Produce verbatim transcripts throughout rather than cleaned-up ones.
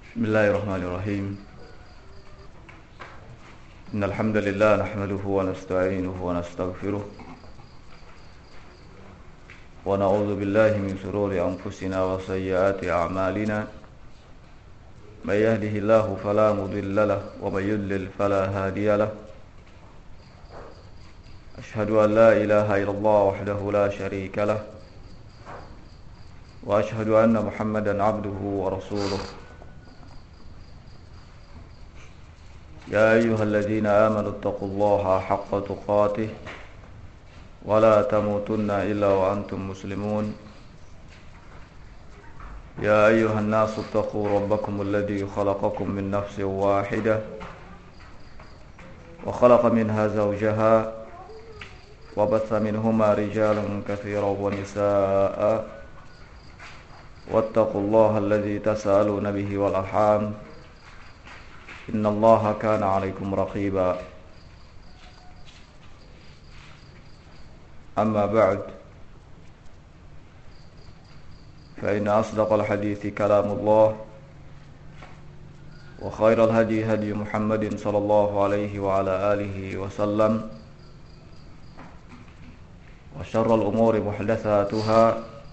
Bismillahirrahmanirrahim. Innal hamdalillah nahmaduhu wa nasta'inuhu wa nastaghfiruh wa na'udzu billahi min shururi anfusina wa sayyiati a'malina. May yahdihillahu fala mudilla lahu wa may yudlil fala hadiya lahu. Ashhadu an la ilaha illallah wahdahu la sharika lahu wa ashhadu anna Muhammadan 'abduhu wa rasuluh. يا أيها الذين آمنوا اتقوا الله حق تقاته ولا تموتن إلا وأنتم مسلمون. يا أيها الناس اتقوا ربكم الذي خلقكم من نفس واحدة وخلق منها زوجها وبث منهما رجالا كثيرا ونساء واتقوا الله الذي تسألون به والأرحام إن الله كان عليكم رقيبا. أما بعد فإن أصدق الحديث كلام الله وخير الهدي هدي محمد صلى الله عليه وعلى آله وسلم وشر الأمور محدثاتها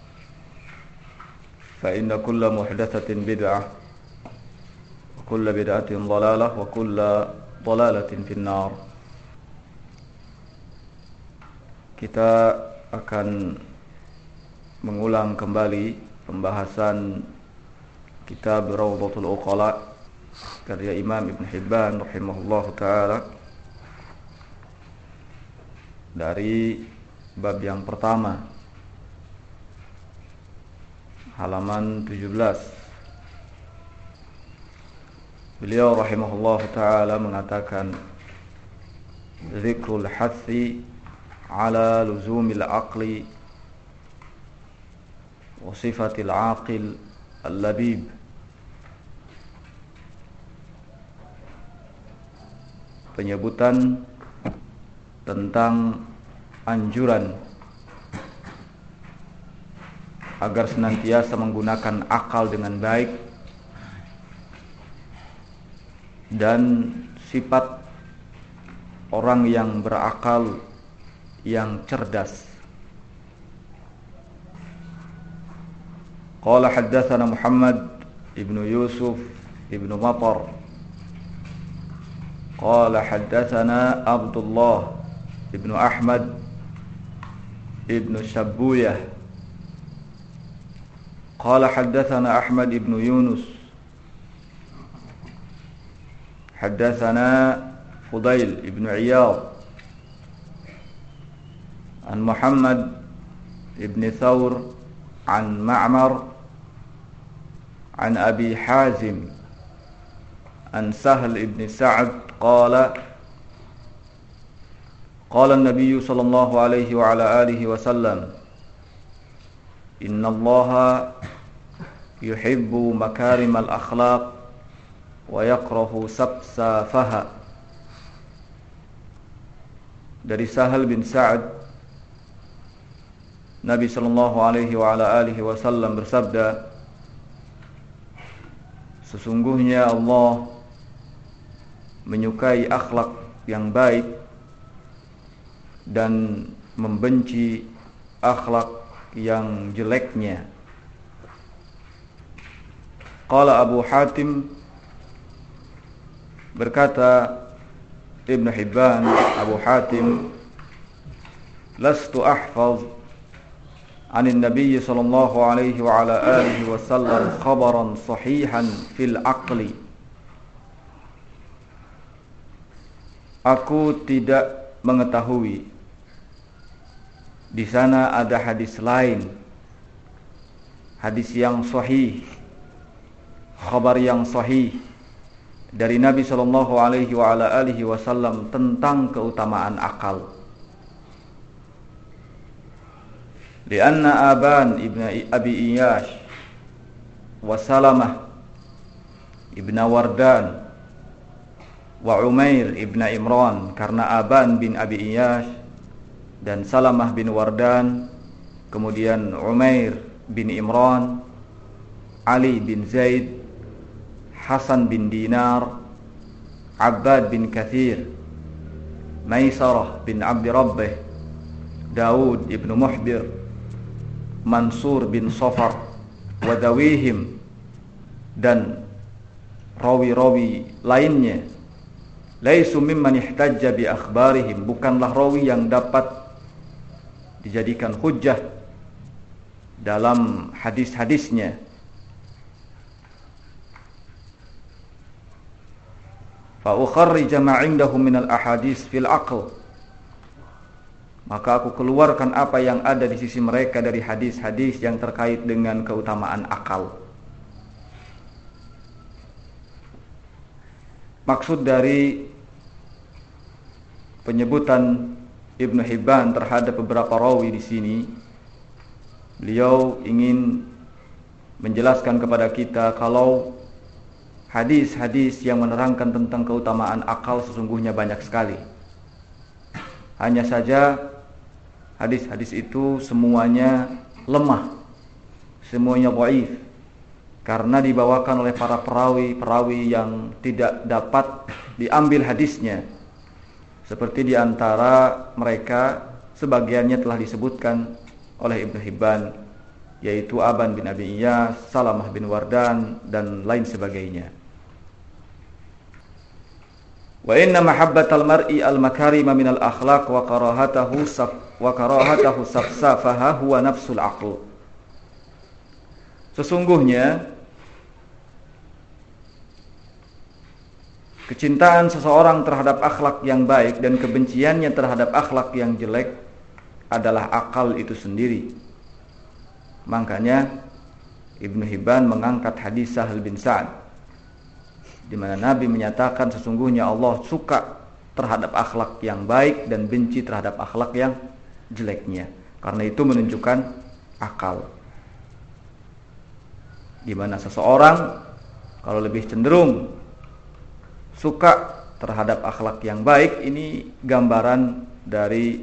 فإن كل محدثة بدعة kulla bid'atin dhalalah wa kulla dhalalatin finnar. Kita akan mengulang kembali pembahasan kitab Rawdatul Uqala karya Imam Ibn Hibban rahimahullahu ta'ala dari bab yang pertama halaman tujuh belas. Beliau rahimahullah ta'ala mengatakan zikrul hathi ala luzumil aqli wa sifatil aqil al-labib. Penyebutan tentang anjuran agar senantiasa menggunakan akal dengan baik dan sifat orang yang berakal yang cerdas. Qala haddatsana Muhammad ibnu Yusuf ibnu Matar qala haddatsana Abdullah ibnu Ahmad ibnu Shabbuyah qala haddatsana Ahmad ibnu Yunus حدثنا فضيل ابن عياض عن محمد ابن ثور عن معمر عن أبي حازم عن سهل ابن سعد قال قال النبي صلى الله عليه وعلى آله وسلم إن الله يحب مكارم الأخلاق wa yakrahu sabsafaha. Dari Sahal bin Sa'ad, Nabi sallallahu alaihi wa ala alihi wasallam bersabda, sesungguhnya Allah menyukai akhlak yang baik dan membenci akhlak yang jeleknya. Qala Abu Hatim, berkata Ibn Hibban, Abu Hatim, lastu ahfaz anin Nabi sallallahu alaihi wa ala alihi wasallam khabaran sahihan fil aqli. Aku tidak mengetahui di sana ada hadis lain, hadis yang sahih, khabar yang sahih dari Nabi sallallahu alaihi wa ala alihi wasallam tentang keutamaan akal. Lianna Aban ibn Abi Iyash wa Salamah ibn Wardan wa Umair ibn Imran, karena Aban bin Abi Iyash dan Salamah bin Wardan, kemudian Umair bin Imran, Ali bin Zaid, Hasan bin Dinar, Abbad bin Kathir, Maisarah bin Abdi Rabbih, Daud ibn Muhbir, Mansur bin Safar, Wadawihim, dan rawi-rawi lainnya. Laisu mimman ihtajja bi akhbarihim, bukanlah rawi yang dapat dijadikan hujjah dalam hadis-hadisnya. Fa ukharrija ma indahum minal ahadits fil aql, maka aku keluarkan apa yang ada di sisi mereka dari hadis-hadis yang terkait dengan keutamaan akal. Maksud dari penyebutan Ibnu Hibban terhadap beberapa rawi di sini, beliau ingin menjelaskan kepada kita kalau hadis-hadis yang menerangkan tentang keutamaan akal sesungguhnya banyak sekali. Hanya saja hadis-hadis itu semuanya lemah, semuanya dhaif, karena dibawakan oleh para perawi-perawi yang tidak dapat diambil hadisnya. Seperti di antara mereka sebagiannya telah disebutkan oleh Ibnu Hibban, yaitu Aban bin Abi Iyas, Salamah bin Wardan, dan lain sebagainya. Wa inna mahabbatal mar'i al-makarima minal akhlaq wa karahatahu saf wa karahatahu safsafaha huwa nafsul aql. Sesungguhnya kecintaan seseorang terhadap akhlak yang baik dan kebenciannya terhadap akhlak yang jelek adalah akal itu sendiri. Makanya Ibnu Hibban mengangkat hadis Sahal bin Sa'ad, di mana Nabi menyatakan sesungguhnya Allah suka terhadap akhlak yang baik dan benci terhadap akhlak yang jeleknya. Karena itu menunjukkan akal, di mana seseorang kalau lebih cenderung suka terhadap akhlak yang baik, ini gambaran dari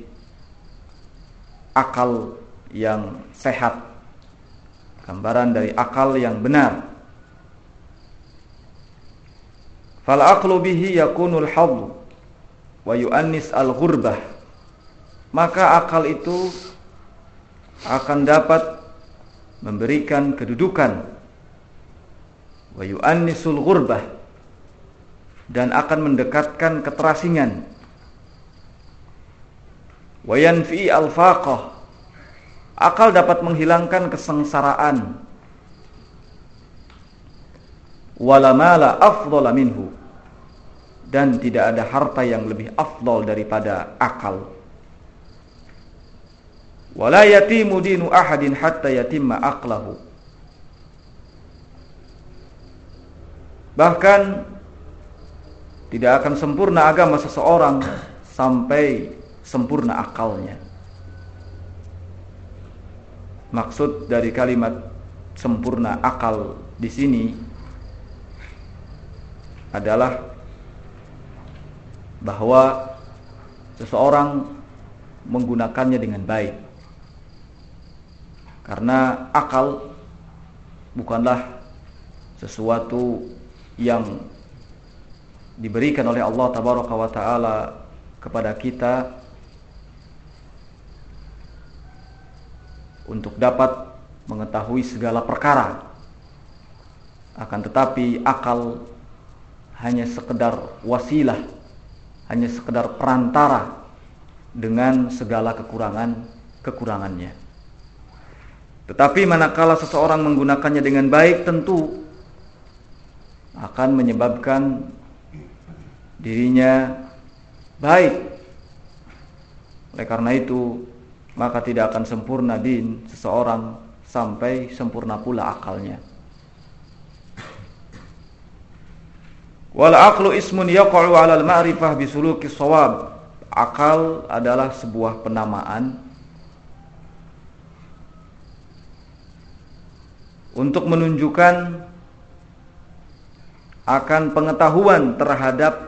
akal yang sehat, gambaran dari akal yang benar. Fal aqlu bihi yakunul hadd wa yu'annis al-ghurbah, maka akal itu akan dapat memberikan kedudukan, wa yu'annisul ghurbah, dan akan mendekatkan keterasingan, wa yanfi al-faqah, akal dapat menghilangkan kesengsaraan, wala mala afdhala minhu, dan tidak ada harta yang lebih afdal daripada akal. Wala yatimu dinu ahadin hatta yatimma aqlahu, bahkan tidak akan sempurna agama seseorang sampai sempurna akalnya. Maksud dari kalimat sempurna akal di sini adalah bahwa seseorang menggunakannya dengan baik. Karena akal bukanlah sesuatu yang diberikan oleh Allah Tabaraka wa Ta'ala kepada kita untuk dapat mengetahui segala perkara. Akan tetapi akal hanya sekedar wasilah, hanya sekedar perantara dengan segala kekurangan-kekurangannya. Tetapi manakala seseorang menggunakannya dengan baik, tentu akan menyebabkan dirinya baik. Oleh karena itu, maka tidak akan sempurna din seseorang sampai sempurna pula akalnya. Wal aqlu ismun yaqa'u 'alal ma'rifah bi suluki shawab. Akal adalah sebuah penamaan untuk menunjukkan akan pengetahuan terhadap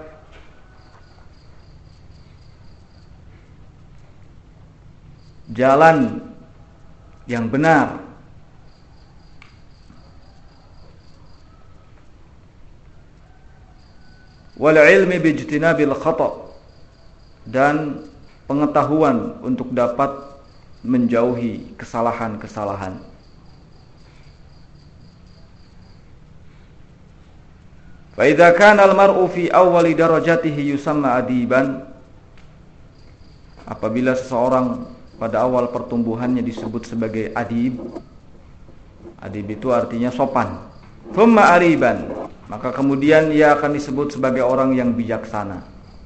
jalan yang benar, wal ilmi bijtinabil khata, dan pengetahuan untuk dapat menjauhi kesalahan-kesalahan. Fa idza kana al-mar'u fi awwali darajatihi yusamma adiban, apabila seseorang pada awal pertumbuhannya disebut sebagai adib. Adib itu artinya sopan. Thumma ariban, maka kemudian ia akan disebut sebagai orang yang bijaksana.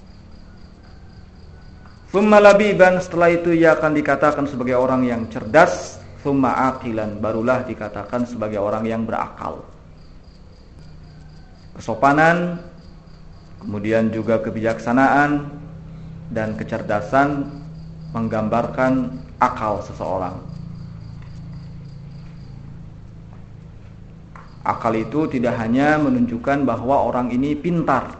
Thumma labiban, setelah itu ia akan dikatakan sebagai orang yang cerdas. Thumma aqilan, barulah dikatakan sebagai orang yang berakal. Kesopanan, kemudian juga kebijaksanaan dan kecerdasan menggambarkan akal seseorang. Akal itu tidak hanya menunjukkan bahwa orang ini pintar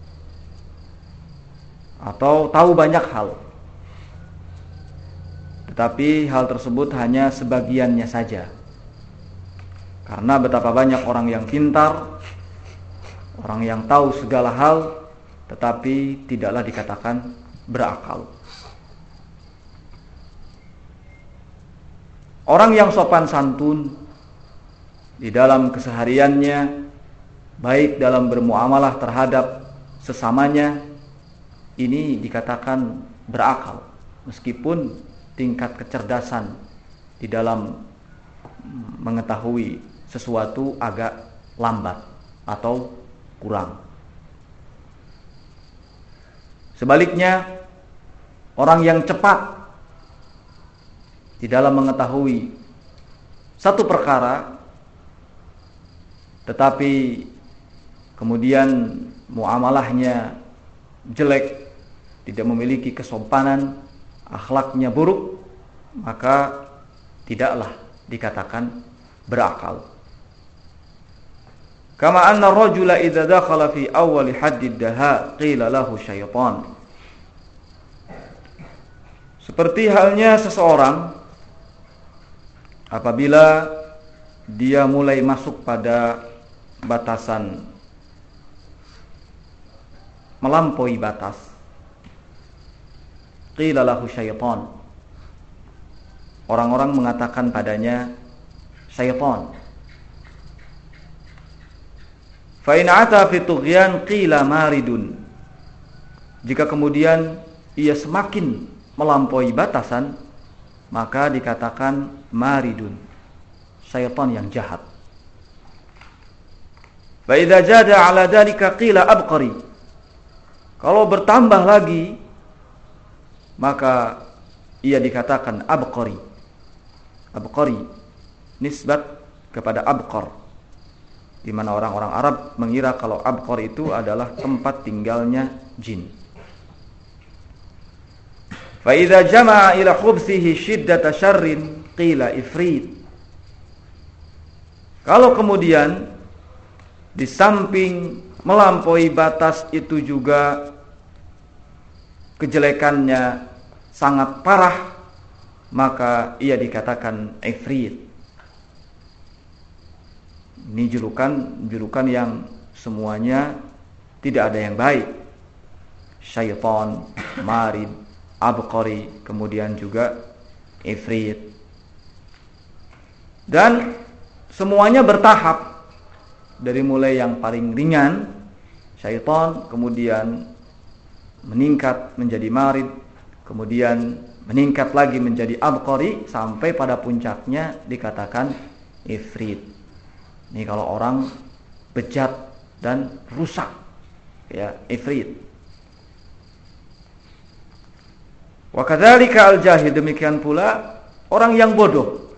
atau tahu banyak hal, tetapi hal tersebut hanya sebagiannya saja. Karena betapa banyak orang yang pintar, orang yang tahu segala hal, tetapi tidaklah dikatakan berakal. Orang yang sopan santun di dalam kesehariannya, baik dalam bermuamalah terhadap sesamanya, ini dikatakan berakal, meskipun tingkat kecerdasan di dalam mengetahui sesuatu agak lambat atau kurang. Sebaliknya, orang yang cepat di dalam mengetahui satu perkara, tetapi kemudian muamalahnya jelek, tidak memiliki kesopanan, akhlaknya buruk, maka tidaklah dikatakan berakal. Kama anna ar-rajula idza dakhala fi awwal haddid daha qila lahu syaitan. Seperti halnya seseorang apabila dia mulai masuk pada batasan melampaui batas, qila lahu syaitan, orang-orang mengatakan padanya syaitan. Fa in ata fi tughyan qila maridun, jika kemudian ia semakin melampaui batasan, maka dikatakan maridun, syaitan yang jahat. Fa idza jada ala dzalika qila abqari, kalau bertambah lagi maka ia dikatakan abqari. Abqari nisbat kepada abqar, di mana orang-orang Arab mengira kalau abqar itu adalah tempat tinggalnya jin. Fa idza jama'a ila khubthihi shiddata syarrin qila ifrit, kalau kemudian di samping melampaui batas itu juga kejelekannya sangat parah, maka ia dikatakan ifrit. Ini julukan-julukan yang semuanya tidak ada yang baik. Syaitan, marid, abqari, kemudian juga ifrit. Dan semuanya bertahap, dari mulai yang paling ringan syaitan, kemudian meningkat menjadi marid, kemudian meningkat lagi menjadi abqari, sampai pada puncaknya dikatakan ifrit. Ini kalau orang bejat dan rusak, ya, ifrit. Wa kadzalika al-jahil, demikian pula orang yang bodoh.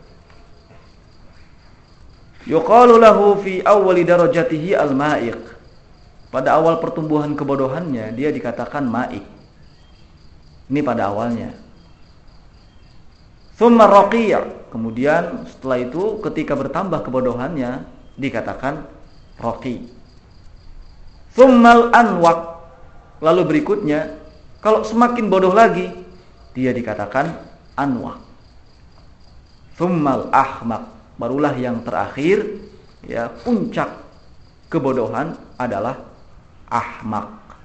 Yuqalu lahu fi awwali darajatihi al-ma'iq, pada awal pertumbuhan kebodohannya dia dikatakan ma'ik. Ini pada awalnya. Thumma raqiya, kemudian setelah itu ketika bertambah kebodohannya dikatakan raqi. Thummal anwaq, lalu berikutnya kalau semakin bodoh lagi dia dikatakan anwaq. Thummal ahmaq, barulah yang terakhir, ya, puncak kebodohan adalah ahmaq.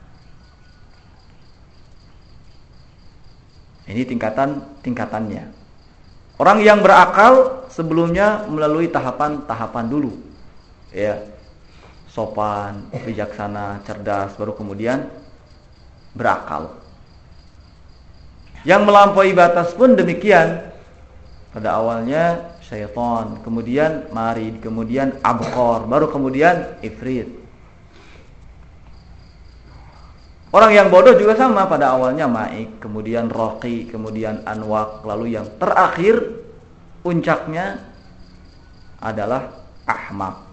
Ini tingkatan-tingkatannya. Orang yang berakal sebelumnya melalui tahapan-tahapan dulu. Ya. Sopan, bijaksana, cerdas, baru kemudian berakal. Yang melampaui batas pun demikian. Pada awalnya syaitan, kemudian marid, kemudian abqar, baru kemudian ifrit. Orang yang bodoh juga sama, pada awalnya maik, kemudian raqi, kemudian anwaq, lalu yang terakhir puncaknya adalah ahmaq.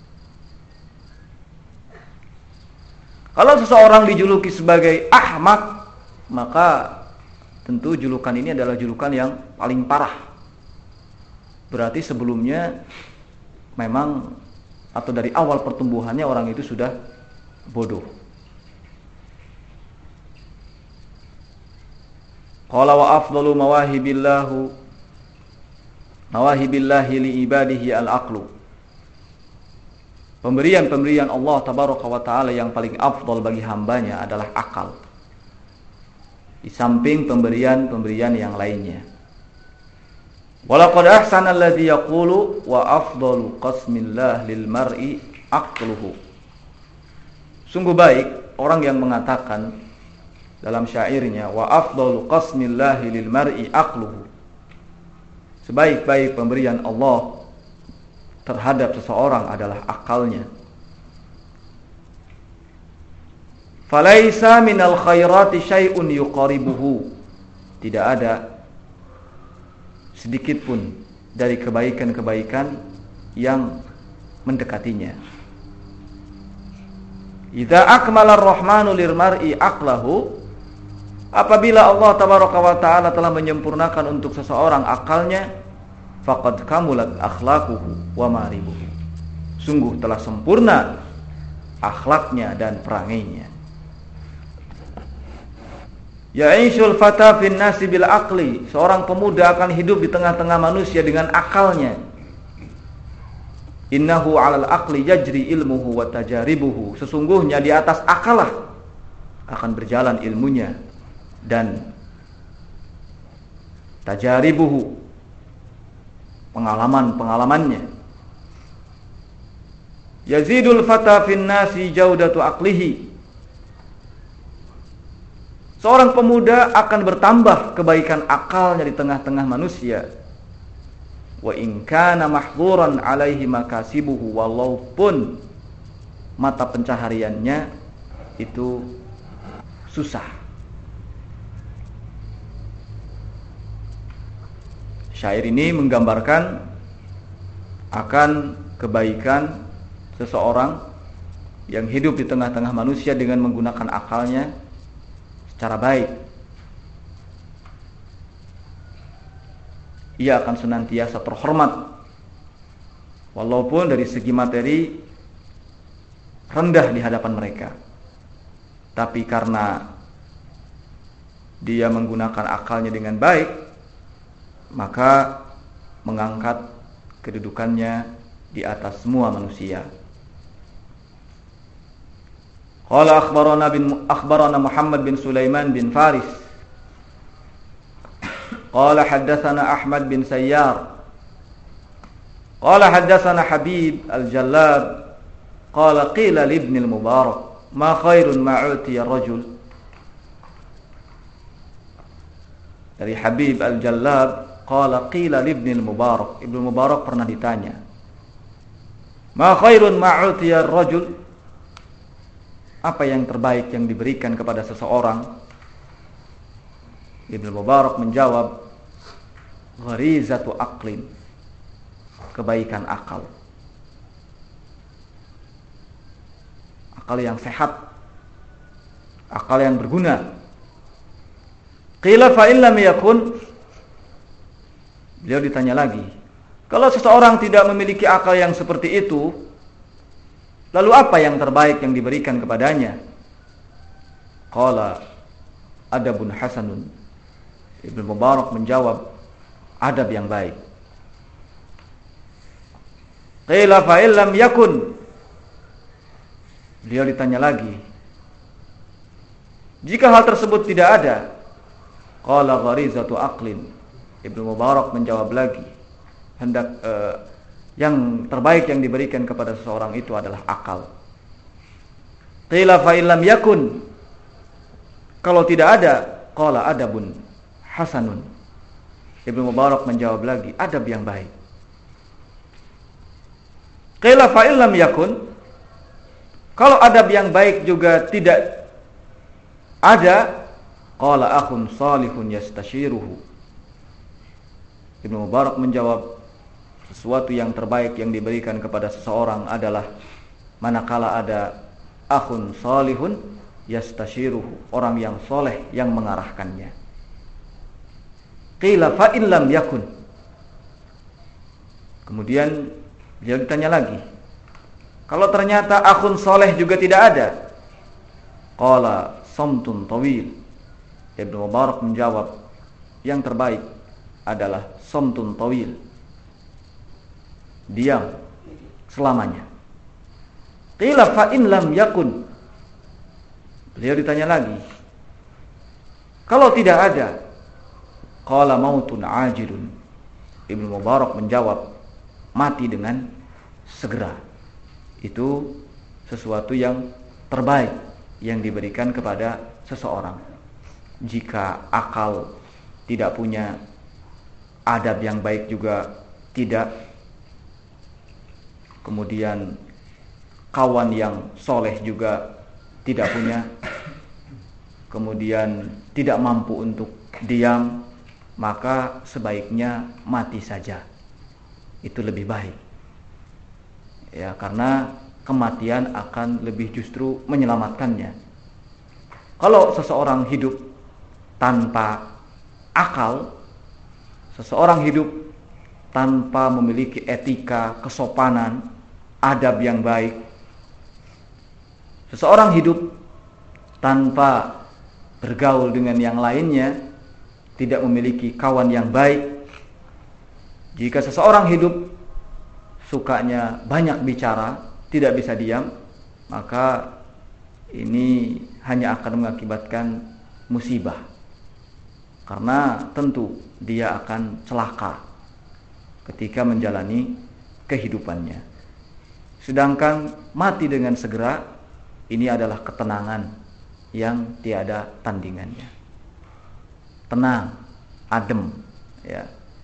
Kalau seseorang dijuluki sebagai ahmaq, maka tentu julukan ini adalah julukan yang paling parah. Berarti sebelumnya memang atau dari awal pertumbuhannya orang itu sudah bodoh. Qala wa afdalu mawahibillahu mawahibillahi li ibadihi al-aqlu. Pemberian-pemberian Allah tabaraka wa taala yang paling afdal bagi hambanya adalah akal. Di samping pemberian-pemberian yang lainnya. Walaqad ahsana alladhi yaqulu wa afdalu qasmillah lil mar'i aqluhu. Sungguh baik orang yang mengatakan dalam syairnya wa afdalu qasmillahi lil mar'i aqluhu. Sebaik-baik pemberian Allah terhadap seseorang adalah akalnya. Falaisa minal khairati syai'un yuqaribuhu. Tidak ada sedikit pun dari kebaikan-kebaikan yang mendekatinya. Idza akmala ar-rahmanu lil mar'i aqlahu, apabila Allah tabaraka wa taala telah menyempurnakan untuk seseorang akalnya, faqad kamulat akhlaquhu wa maribuhu. Sungguh telah sempurna akhlaknya dan perangainya. Ya'ishul fata fin nasi bil aqli. Seorang pemuda akan hidup di tengah-tengah manusia dengan akalnya. Innahu 'alal aqli yajri ilmuhu wa tajaribuhu. Sesungguhnya di atas akalah akan berjalan ilmunya dan tajaribuhu, pengalaman-pengalamannya. Yazidul fata fin nasi jaudatu aqlihi. Seorang pemuda akan bertambah kebaikan akalnya di tengah-tengah manusia. Wa in kana mahdhuran alaihi makasibuhu, walaupun mata pencahariannya itu susah. Syair ini menggambarkan akan kebaikan seseorang yang hidup di tengah-tengah manusia dengan menggunakan akalnya secara baik. Ia akan senantiasa terhormat walaupun dari segi materi rendah di hadapan mereka. Tapi karena dia menggunakan akalnya dengan baik, maka mengangkat kedudukannya di atas semua manusia. Qala akhbarana bin akhbarana Muhammad bin Sulaiman bin Faris. Qala haddatsana Ahmad bin Sayyar. Qala haddatsana Habib al-Jallab. Qala qila li ibn al-Mubarak ma khairun ma utiya ar-rajul. Dari Habib al-Jallab, qala qila li ibn al-Mubarak. Ibnu Mubarak pernah ditanya, ma khairun ma utiya ar-rajul? Apa yang terbaik yang diberikan kepada seseorang? Ibnu Mubarak menjawab, gharizatu aqlin, kebaikan akal. Akal yang sehat, akal yang berguna. Qila fa illam yakun, beliau ditanya lagi, kalau seseorang tidak memiliki akal yang seperti itu, lalu apa yang terbaik yang diberikan kepadanya? Qala adabun hasanun. Ibnu Mubarak menjawab, adab yang baik. Qila fa illam yakun, beliau ditanya lagi, jika hal tersebut tidak ada, Qala gharizatu aqlin. Ibnu Mubarak menjawab lagi, hendak uh, yang terbaik yang diberikan kepada seseorang itu adalah akal. Qila fa illam yakun, kalau tidak ada, qala adabun hasanun. Ibnu Mubarak menjawab lagi, adab yang baik. Qila fa illam yakun, kalau adab yang baik juga tidak ada, qala akhun salihun yastashiruhu. Ibnu Mubarak menjawab, sesuatu yang terbaik yang diberikan kepada seseorang adalah manakala ada akhun salihun yastashiruhu, orang yang soleh yang mengarahkannya. Qila fa in lam yakun, kemudian dia ditanya lagi, kalau ternyata akhun soleh juga tidak ada, qala samtun tawil. Ibnu Mubarak menjawab, yang terbaik adalah samtun tawil, diam selamanya. Qila fa in lam yakun, beliau ditanya lagi, kalau tidak ada, qala mautun ajilun. Ibnu Mubarak menjawab, mati dengan segera. Itu sesuatu yang terbaik yang diberikan kepada seseorang. Jika akal tidak punya, adab yang baik juga tidak, kemudian kawan yang soleh juga tidak punya, kemudian tidak mampu untuk diam, maka sebaiknya mati saja. Itu lebih baik. Ya, karena kematian akan lebih justru menyelamatkannya. Kalau seseorang hidup tanpa akal, seseorang hidup tanpa memiliki etika, kesopanan, adab yang baik, seseorang hidup tanpa bergaul dengan yang lainnya, tidak memiliki kawan yang baik. Jika seseorang hidup sukanya banyak bicara, tidak bisa diam, maka ini hanya akan mengakibatkan musibah. Karena tentu dia akan celaka ketika menjalani kehidupannya. Sedangkan mati dengan segera, ini adalah ketenangan yang tiada tandingannya. Tenang, adem, ya.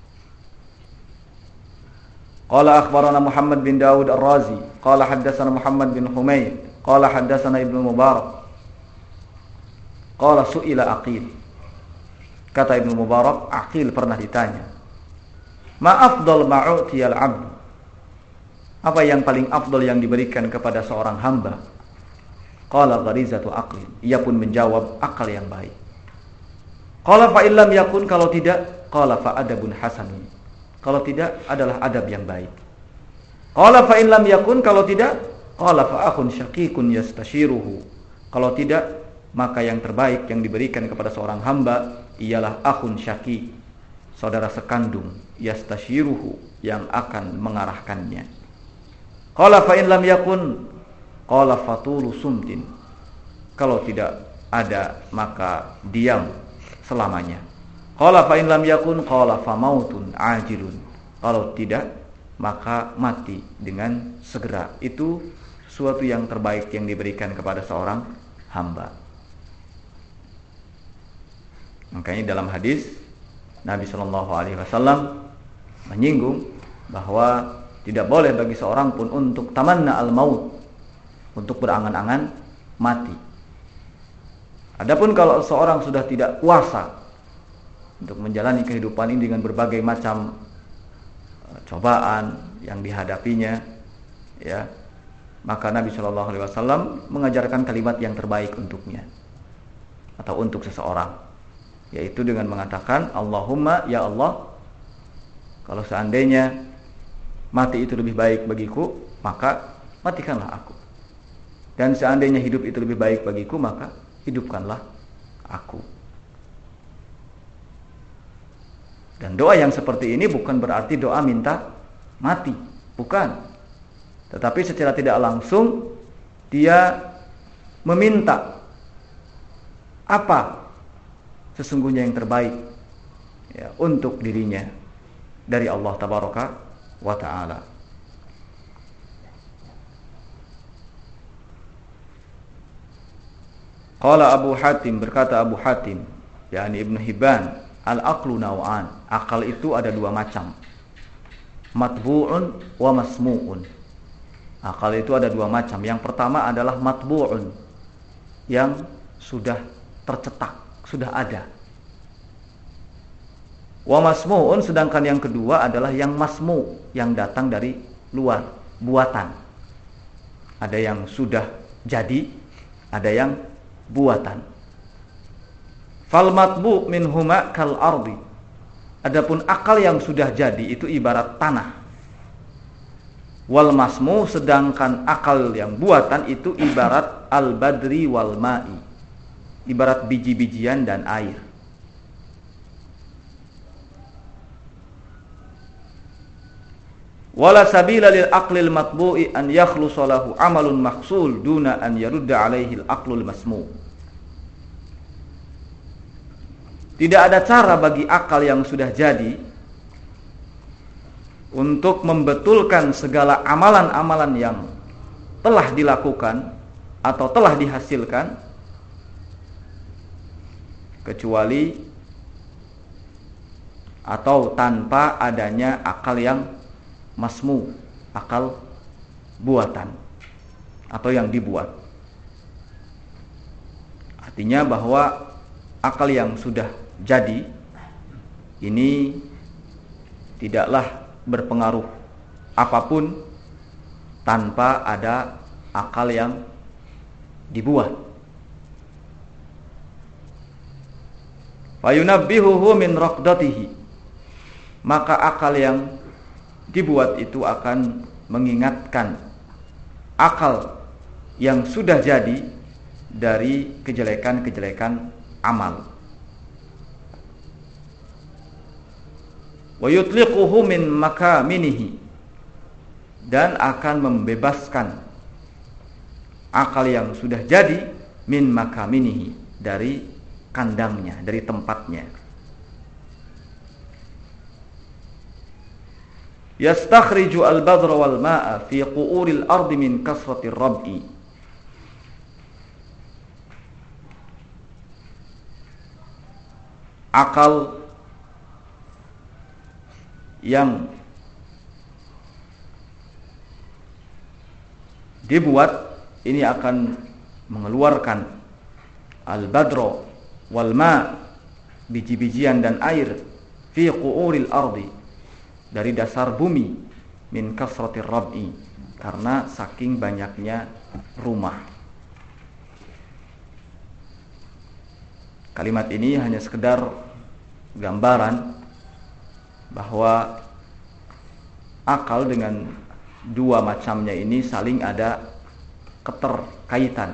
Qala akhbarana Muhammad bin Dawud Ar-Razi, qala haddatsana Muhammad bin Humaid, qala haddatsana Ibnu Mubarak, qala su'ila Aqil. Kata Ibnu Mubarak, Aqil pernah ditanya, ma afdal ma'utiyal 'abd, apa yang paling afdal yang diberikan kepada seorang hamba? Qala gharizatu aqlin, ia pun menjawab, akal yang baik. Qala fa illam yakun, kalau tidak, qala fa adabun hasanun, kalau tidak adalah adab yang baik. Qala fa illam yakun, kalau tidak, qala fa akhun syaqiqun yastashiruhu, kalau tidak, maka yang terbaik yang diberikan kepada seorang hamba ialah akhun syaqi, saudara sekandung, yastashiruhu, yang akan mengarahkannya. Qala fa in lam yakun, qala fatulu sumtin, kalau tidak ada maka diam selamanya. Qala fa in lam yakun, qala fa mautun ajilun, kalau tidak maka mati dengan segera. Itu sesuatu yang terbaik yang diberikan kepada seorang hamba. Makanya dalam hadis Nabi shallallahu alaihi wasallam menyinggung bahwa tidak boleh bagi seorang pun untuk tamanna al-maut, untuk berangan-angan mati. Adapun kalau seorang sudah tidak kuasa untuk menjalani kehidupan ini dengan berbagai macam cobaan yang dihadapinya, ya, maka Nabi shallallahu alaihi wasallam mengajarkan kalimat yang terbaik untuknya atau untuk seseorang, yaitu dengan mengatakan, Allahumma, ya Allah, kalau seandainya mati itu lebih baik bagiku, maka matikanlah aku. Dan seandainya hidup itu lebih baik bagiku, maka hidupkanlah aku. Dan doa yang seperti ini bukan berarti doa minta mati, bukan. Tetapi secara tidak langsung dia meminta apa sesungguhnya yang terbaik ya, untuk dirinya dari Allah tabaraka wa ta'ala. Qala Abu Hatim, berkata Abu Hatim, yakni Ibnu Hibban, al-aqlu naw'an, akal itu ada dua macam, matbu'un wa masmu'un. Akal itu ada dua macam. Yang pertama adalah matbu'un, yang sudah tercetak, sudah ada. Wa masmu'un, sedangkan yang kedua adalah yang masmu', yang datang dari luar, buatan. Ada yang sudah jadi, ada yang buatan. Fal matbu' minhuma kal ardi. Adapun akal yang sudah jadi itu ibarat tanah. Wal masmu', sedangkan akal yang buatan itu ibarat al badri wal ma'i, ibarat biji-bijian dan air. Wala sabila lil aqlil matbu'i an yakhlusa lahu amalun mahsul duna an yarudda alaihi al aqlul masmu'. Tidak ada cara bagi akal yang sudah jadi untuk membetulkan segala amalan-amalan yang telah dilakukan atau telah dihasilkan, kecuali atau tanpa adanya akal yang masmu, akal buatan atau yang dibuat. Artinya bahwa akal yang sudah jadi ini tidaklah berpengaruh apapun tanpa ada akal yang dibuat. Fayunabbihuhu min raqdatihi, maka akal yang dibuat itu akan mengingatkan akal yang sudah jadi dari kejelekan-kejelekan amal. Wa yutliquhu min makaminihi, dan akan membebaskan akal yang sudah jadi min makaminihi, dari kandangnya, dari tempatnya. Yastakhriju al-badra wal ma'a fi qu'uril ardi min kasratir rab'i. Akal yang dibuat ini akan mengeluarkan al-badra wal ma', biji-bijian dan air, fi qu'uril ardi, dari dasar bumi, min kasratir rab'i, karena saking banyaknya rumah. Kalimat ini hanya sekedar gambaran bahwa akal dengan dua macamnya ini saling ada keterkaitan.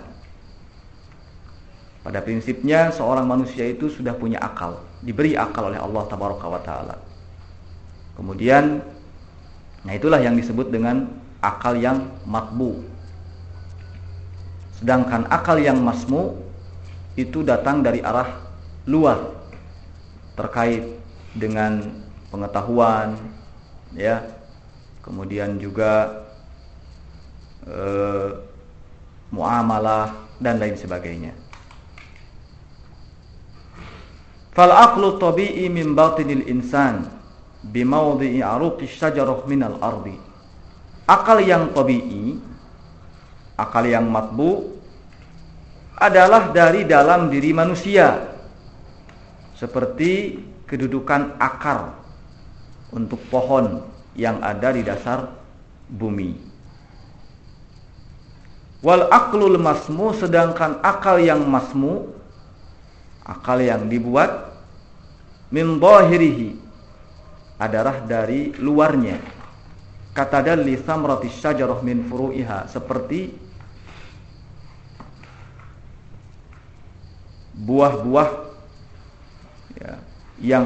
Pada prinsipnya seorang manusia itu sudah punya akal, diberi akal oleh Allah tabaraka wa taala. Kemudian, nah itulah yang disebut dengan akal yang matbu. Sedangkan akal yang masmu itu datang dari arah luar, terkait dengan pengetahuan, ya, kemudian juga e, muamalah dan lain sebagainya. Fal aqlu tabi'i min batinil insan bimawdi'i aruqi syajarah minal ardi. Akal yang tabi'i, akal yang matbu, adalah dari dalam diri manusia, seperti kedudukan akar untuk pohon yang ada di dasar bumi. Wal aqlul masmu, sedangkan akal yang masmu, akal yang dibuat, min dhahirihi, adalah dari luarnya. Katadalli samrati syajarah min furu'iha, seperti buah-buah ya, yang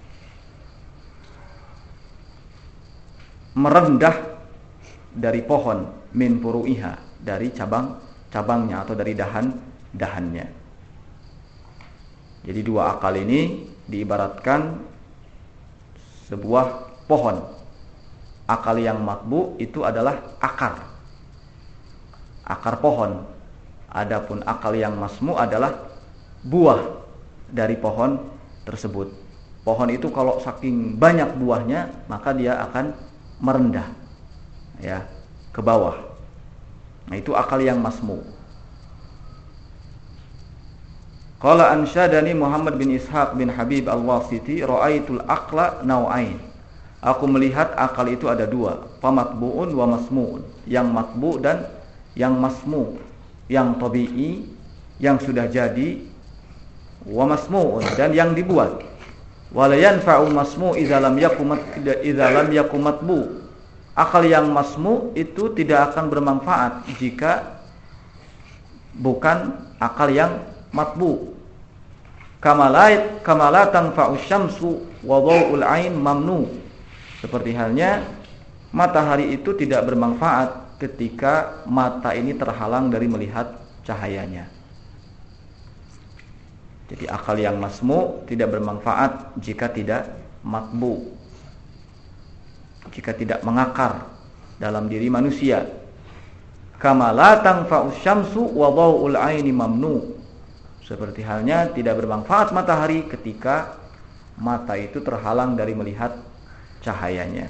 merendah dari pohon, min furu'iha, dari cabang-cabangnya atau dari dahan-dahannya. Jadi dua akal ini diibaratkan sebuah pohon. Akal yang matbu itu adalah akar. Akar pohon. Adapun akal yang masmu adalah buah dari pohon tersebut. Pohon itu kalau saking banyak buahnya, maka dia akan merendah, ya, ke bawah. Nah, itu akal yang masmu. Qala ansyadani Muhammad bin Ishaq bin Habib al-Wasiti, ra'aitul aqla nau'ain. Aku melihat akal itu ada dua, famatbu'un wa masmu'un. Yang matbu dan yang masmu. Yang tabi'i, yang sudah jadi, wa masmu'un, dan yang dibuat. Wala yanfa'u masmu' idza lam yakum idza lam yakum matbu. Akal yang masmu itu tidak akan bermanfaat jika bukan akal yang matbu. Kamalait kamala tanfa'u syamsu wa dhau'ul 'ain mamnu. Seperti halnya matahari itu tidak bermanfaat ketika mata ini terhalang dari melihat cahayanya. Jadi akal yang masmu tidak bermanfaat jika tidak matbu, jika tidak mengakar dalam diri manusia. Kama la tanfa'u syamsu wa dhau'ul 'aini mamnu. Seperti halnya tidak bermanfaat matahari ketika mata itu terhalang dari melihat cahayanya.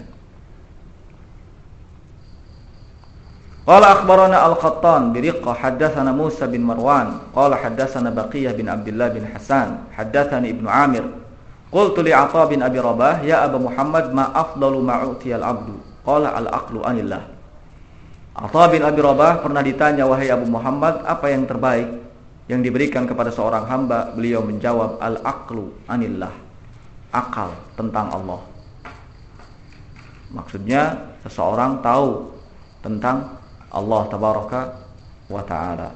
Qala akhbarana Al-Qattan biriqqa haddatsana Musa bin Marwan qala haddatsana Baqiyah bin Abdullah bin Hasan haddatsani Ibnu Amir qultu li Atha bin Abi Rabah ya Aba Muhammad ma afdalu ma utiyal abdu qala al-aqlu anillah. Atha bin Abi Rabah pernah ditanya, wahai Abu Muhammad, apa yang terbaik yang diberikan kepada seorang hamba? Beliau menjawab, al-aqlu anillah, akal tentang Allah. Maksudnya seseorang tahu tentang Allah tabaraka wa ta'ala.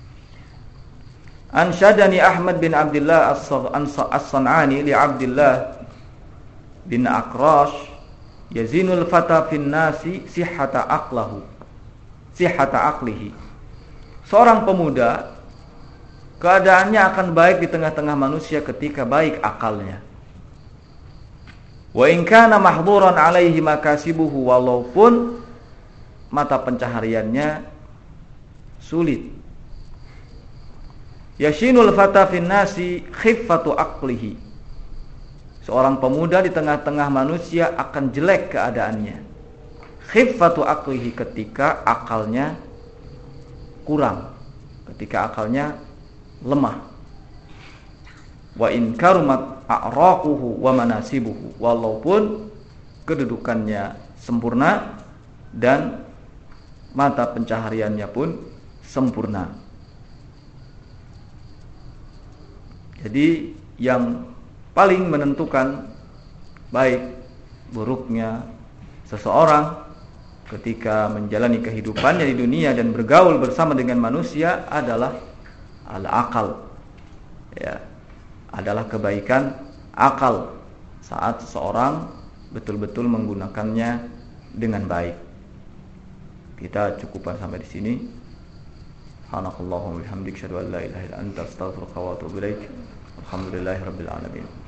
Ansyadani Ahmad bin Abdullah as-San'ani li Abdullah bin Akrash yazinul fata fin nasi sihhata aqlahu sihhata aqlihi. Seorang pemuda keadaannya akan baik di tengah-tengah manusia ketika baik akalnya. Wa in kana mahdhuran alaihi makasibuhu, walaupun mata pencahariannya sulit. Yashinul fata fin nasi khiffatu aqlihi. Seorang pemuda di tengah-tengah manusia akan jelek keadaannya. Khiffatu aqlihi, ketika akalnya kurang, ketika akalnya lemah. Wa in karumat a'raquhu wa manasibuhu, walaupun kedudukannya sempurna dan mata pencahariannya pun sempurna. Jadi yang paling menentukan baik buruknya seseorang ketika menjalani kehidupannya di dunia dan bergaul bersama dengan manusia adalah al-aqal, ya, adalah kebaikan akal saat seseorang betul-betul menggunakannya dengan baik. Kita cukupkan sampai di sini. Subhanakallahumma wa bihamdika asyhadu an la ilaha illa anta astaghfiruka wa atubu ilaik. Alhamdulillahirabbil alamin.